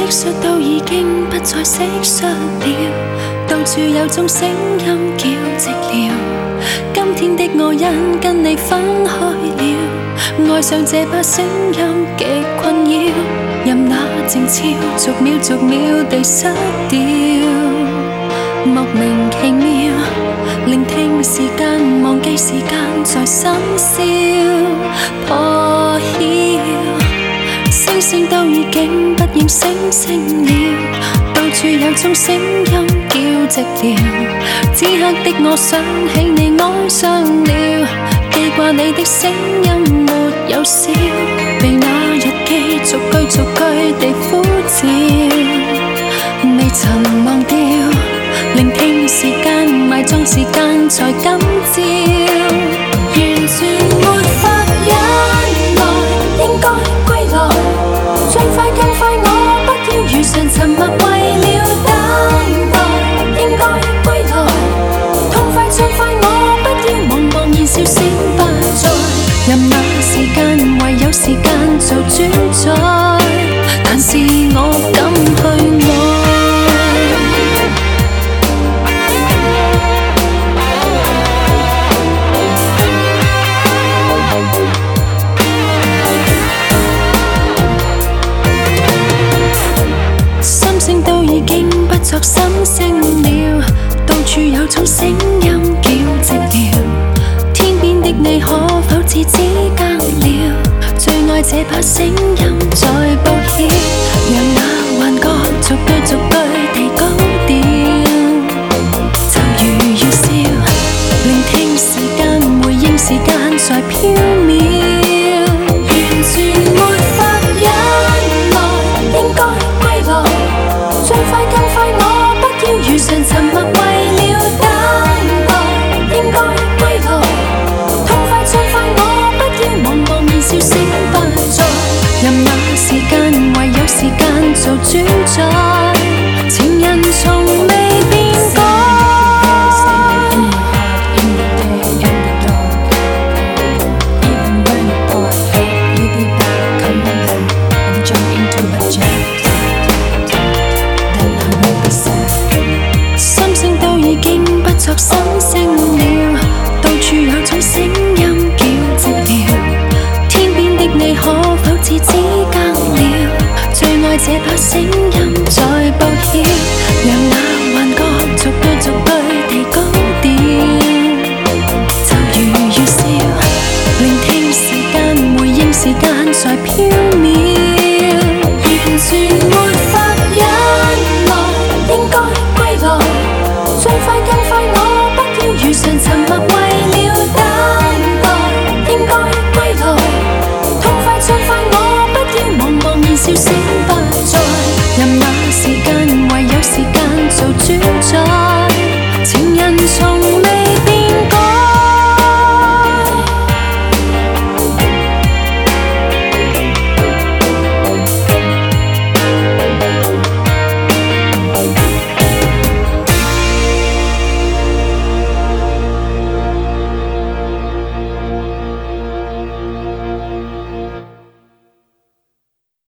憶述到已經不再蟋蟀了，到處有種聲音叫寂寥。今天的我因跟你分開了，愛上這把聲音極困擾，任那靜悄逐秒逐秒地失掉，莫名其妙，聆聽時間，忘記時間在深宵破曉。星星都已經不應星星了，到處有種聲音叫寂寥。此刻的我想起你愛上了，記掛你的聲音沒有笑，被那日記逐句逐句地呼召，未曾忘掉。聆聽時間，埋葬時間在今朝，完全沒法忍耐，應該歸來。最快更快，我不要如常沉默，為了等待，應該歸來。痛快最快，我不要茫茫然笑聲不再，任那時間唯有時間做主宰，但是我敢去愛。作心聲了，到處有種聲音叫寂寥。天邊的你可否知之間了？最愛這把聲音在報曉，讓那幻覺逐句逐句地高調，就如預兆，聆聽時間，回應時間在飄渺，完全沒法忍耐，應該歸來。最快更快，我不要如常沉默，為了等待，應該歸來。痛快最快，我不要茫茫然笑聲不再，任那時間唯有時間做主宰，情人從未變改。作心聲了，到處有種聲音叫寂寥。天邊的你可否知之間了？最愛這把聲音在報曉，讓那幻覺逐句逐句地高調，就如預兆，聆聽時間，回應時間在飄。